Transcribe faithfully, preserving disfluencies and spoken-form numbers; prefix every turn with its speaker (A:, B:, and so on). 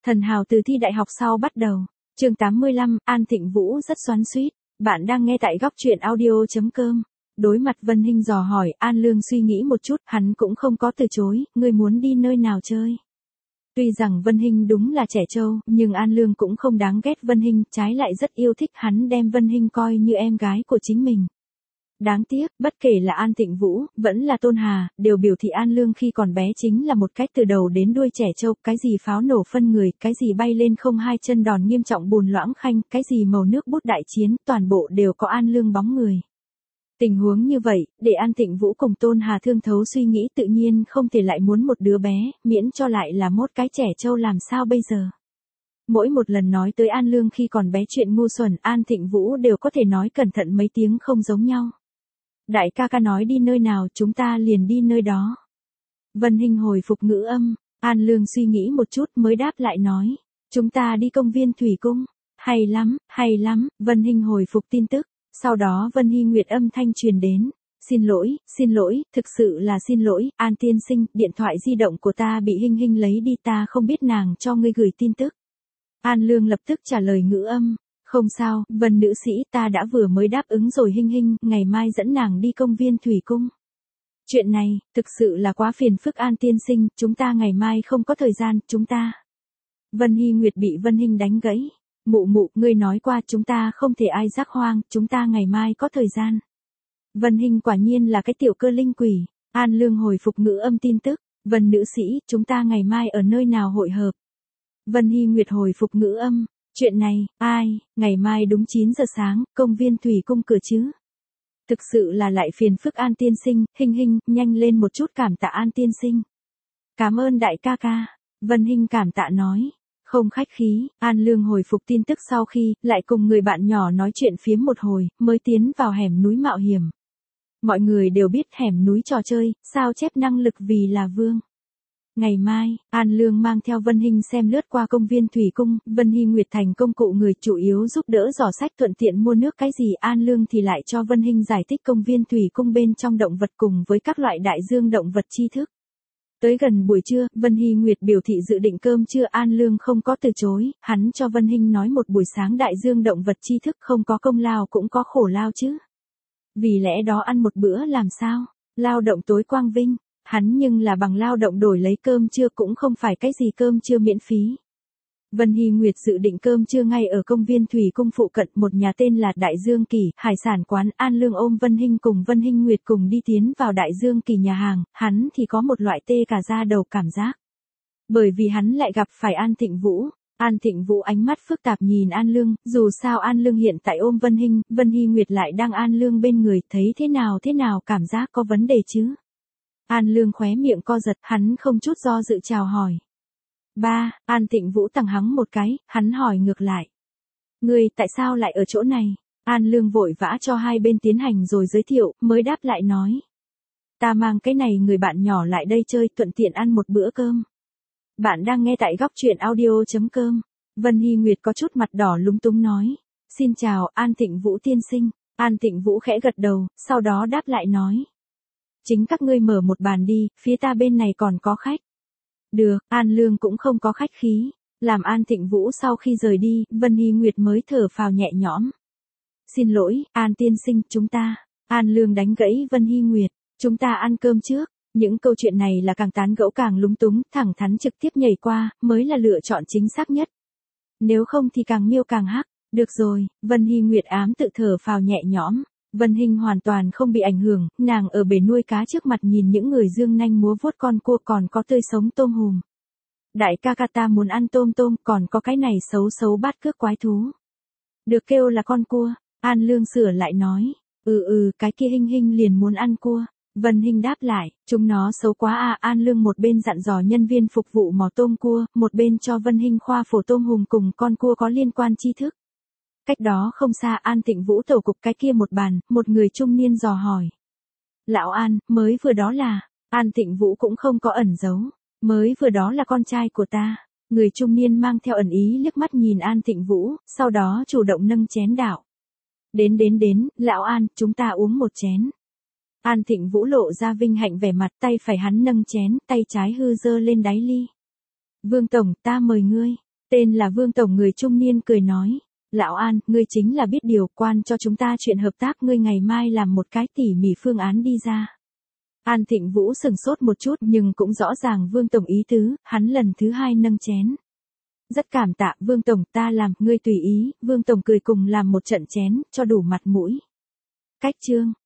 A: Thần hào từ thi đại học sau bắt đầu. Chương tám mươi lăm, An Thịnh Vũ rất xoắn xuýt. Bạn đang nghe tại góc truyện audio chấm com. Đối mặt Vân Hinh dò hỏi, An Lương suy nghĩ một chút, hắn cũng không có từ chối, ngươi muốn đi nơi nào chơi. Tuy rằng Vân Hinh đúng là trẻ trâu, nhưng An Lương cũng không đáng ghét Vân Hinh, trái lại rất yêu thích hắn đem Vân Hinh coi như em gái của chính mình. Đáng tiếc, bất kể là An Thịnh Vũ, vẫn là Tôn Hà, đều biểu thị An Lương khi còn bé chính là một cách từ đầu đến đuôi trẻ trâu, cái gì pháo nổ phân người, cái gì bay lên không hai chân đòn nghiêm trọng bùn loãng khanh, cái gì màu nước bút đại chiến, toàn bộ đều có An Lương bóng người. Tình huống như vậy, để An Thịnh Vũ cùng Tôn Hà thương thấu suy nghĩ tự nhiên không thể lại muốn một đứa bé, miễn cho lại là một cái trẻ trâu làm sao bây giờ. Mỗi một lần nói tới An Lương khi còn bé chuyện ngu xuẩn, An Thịnh Vũ đều có thể nói cẩn thận mấy tiếng không giống nhau. Đại ca ca nói đi nơi nào chúng ta liền đi nơi đó. Vân Hinh hồi phục ngữ âm, An Lương suy nghĩ một chút mới đáp lại nói, chúng ta đi công viên Thủy Cung. Hay lắm, hay lắm, Vân Hinh hồi phục tin tức, sau đó Vân Hy Nguyệt âm thanh truyền đến. Xin lỗi, xin lỗi, thực sự là xin lỗi, An tiên sinh, điện thoại di động của ta bị Hinh Hinh lấy đi, ta không biết nàng cho ngươi gửi tin tức. An Lương lập tức trả lời ngữ âm. Không sao, Vân nữ sĩ, ta đã vừa mới đáp ứng rồi Hinh Hinh, ngày mai dẫn nàng đi công viên Thủy Cung. Chuyện này, thực sự là quá phiền phức An tiên sinh, chúng ta ngày mai không có thời gian, chúng ta. Vân Hy Nguyệt bị Vân Hinh đánh gãy. Mụ mụ, ngươi nói qua chúng ta không thể ai rắc hoang, chúng ta ngày mai có thời gian. Vân Hinh quả nhiên là cái tiểu cơ linh quỷ. An Lương hồi phục ngữ âm tin tức, Vân nữ sĩ, chúng ta ngày mai ở nơi nào hội hợp. Vân Hy Nguyệt hồi phục ngữ âm. Chuyện này, ai, ngày mai đúng chín giờ sáng, công viên Thủy Cung cửa chứ. Thực sự là lại phiền phức An tiên sinh, Hinh Hinh, nhanh lên một chút cảm tạ An tiên sinh. Cảm ơn đại ca ca. Vân Hinh cảm tạ nói. Không khách khí, An Lương hồi phục tin tức sau khi, lại cùng người bạn nhỏ nói chuyện phiếm một hồi, mới tiến vào hẻm núi mạo hiểm. Mọi người đều biết hẻm núi trò chơi, sao chép năng lực vì là vương. Ngày mai, An Lương mang theo Vân Hinh xem lướt qua công viên Thủy Cung, Vân Hy Nguyệt thành công cụ người chủ yếu giúp đỡ giỏ sách thuận tiện mua nước cái gì, An Lương thì lại cho Vân Hinh giải thích công viên Thủy Cung bên trong động vật cùng với các loại đại dương động vật tri thức. Tới gần buổi trưa, Vân Hy Nguyệt biểu thị dự định cơm trưa, An Lương không có từ chối, hắn cho Vân Hinh nói một buổi sáng đại dương động vật tri thức không có công lao cũng có khổ lao chứ. Vì lẽ đó ăn một bữa làm sao, lao động tối quang vinh. Hắn nhưng là bằng lao động đổi lấy cơm trưa cũng không phải cái gì cơm trưa miễn phí. Vân Hy Nguyệt dự định cơm trưa ngay ở công viên Thủy Cung phụ cận một nhà tên là Đại Dương Kỳ, hải sản quán. An Lương ôm Vân Hinh cùng Vân Hinh Nguyệt cùng đi tiến vào Đại Dương Kỳ nhà hàng, hắn thì có một loại tê cả da đầu cảm giác. Bởi vì hắn lại gặp phải An Thịnh Vũ. An Thịnh Vũ ánh mắt phức tạp nhìn An Lương, dù sao An Lương hiện tại ôm Vân Hinh, Vân Hy Nguyệt lại đang An Lương bên người, thấy thế nào thế nào cảm giác có vấn đề chứ. An Lương khóe miệng co giật, hắn không chút do dự chào hỏi. Ba, An Thịnh Vũ tằng hắng một cái, hắn hỏi ngược lại. Ngươi tại sao lại ở chỗ này? An Lương vội vã cho hai bên tiến hành rồi giới thiệu, mới đáp lại nói. Ta mang cái này người bạn nhỏ lại đây chơi, thuận tiện ăn một bữa cơm. Bạn đang nghe tại góc truyện audio chấm com. Vân Hy Nguyệt có chút mặt đỏ lúng túng nói. Xin chào, An Thịnh Vũ tiên sinh. An Thịnh Vũ khẽ gật đầu, sau đó đáp lại nói. Chính các ngươi mở một bàn đi, phía ta bên này còn có khách. Được, An Lương cũng không có khách khí. Làm An Thịnh Vũ sau khi rời đi, Vân Hy Nguyệt mới thở phào nhẹ nhõm. Xin lỗi, An tiên sinh, chúng ta. An Lương đánh gãy Vân Hy Nguyệt. Chúng ta ăn cơm trước. Những câu chuyện này là càng tán gẫu càng lúng túng, thẳng thắn trực tiếp nhảy qua, mới là lựa chọn chính xác nhất. Nếu không thì càng miêu càng hắc. Được rồi, Vân Hy Nguyệt ám tự thở phào nhẹ nhõm. Vân Hinh hoàn toàn không bị ảnh hưởng, nàng ở bể nuôi cá trước mặt nhìn những người dương nanh múa vuốt con cua còn có tươi sống tôm hùm. Đại ca ca ta muốn ăn tôm tôm, còn có cái này xấu xấu bát cước quái thú. Được kêu là con cua, An Lương sửa lại nói, ừ ừ cái kia Hinh Hinh liền muốn ăn cua. Vân Hinh đáp lại, chúng nó xấu quá à. An Lương một bên dặn dò nhân viên phục vụ mò tôm cua, một bên cho Vân Hinh khoa phổ tôm hùm cùng con cua có liên quan tri thức. Cách đó không xa An Thịnh Vũ tổ cục cái kia một bàn, một người trung niên dò hỏi. Lão An, mới vừa đó là, An Thịnh Vũ cũng không có ẩn giấu, mới vừa đó là con trai của ta. Người trung niên mang theo ẩn ý liếc mắt nhìn An Thịnh Vũ, sau đó chủ động nâng chén đạo. Đến đến đến, Lão An, chúng ta uống một chén. An Thịnh Vũ lộ ra vinh hạnh vẻ mặt, tay phải hắn nâng chén, tay trái hư dơ lên đáy ly. Vương Tổng, ta mời ngươi. Tên là Vương Tổng người trung niên cười nói. Lão An, ngươi chính là biết điều, quan cho chúng ta chuyện hợp tác, ngươi ngày mai làm một cái tỉ mỉ phương án đi ra. An Thịnh Vũ sừng sốt một chút nhưng cũng rõ ràng Vương Tổng ý tứ, hắn lần thứ hai nâng chén. Rất cảm tạ Vương Tổng, ta làm, ngươi tùy ý. Vương Tổng cười cùng làm một trận chén, cho đủ mặt mũi. Cách chương.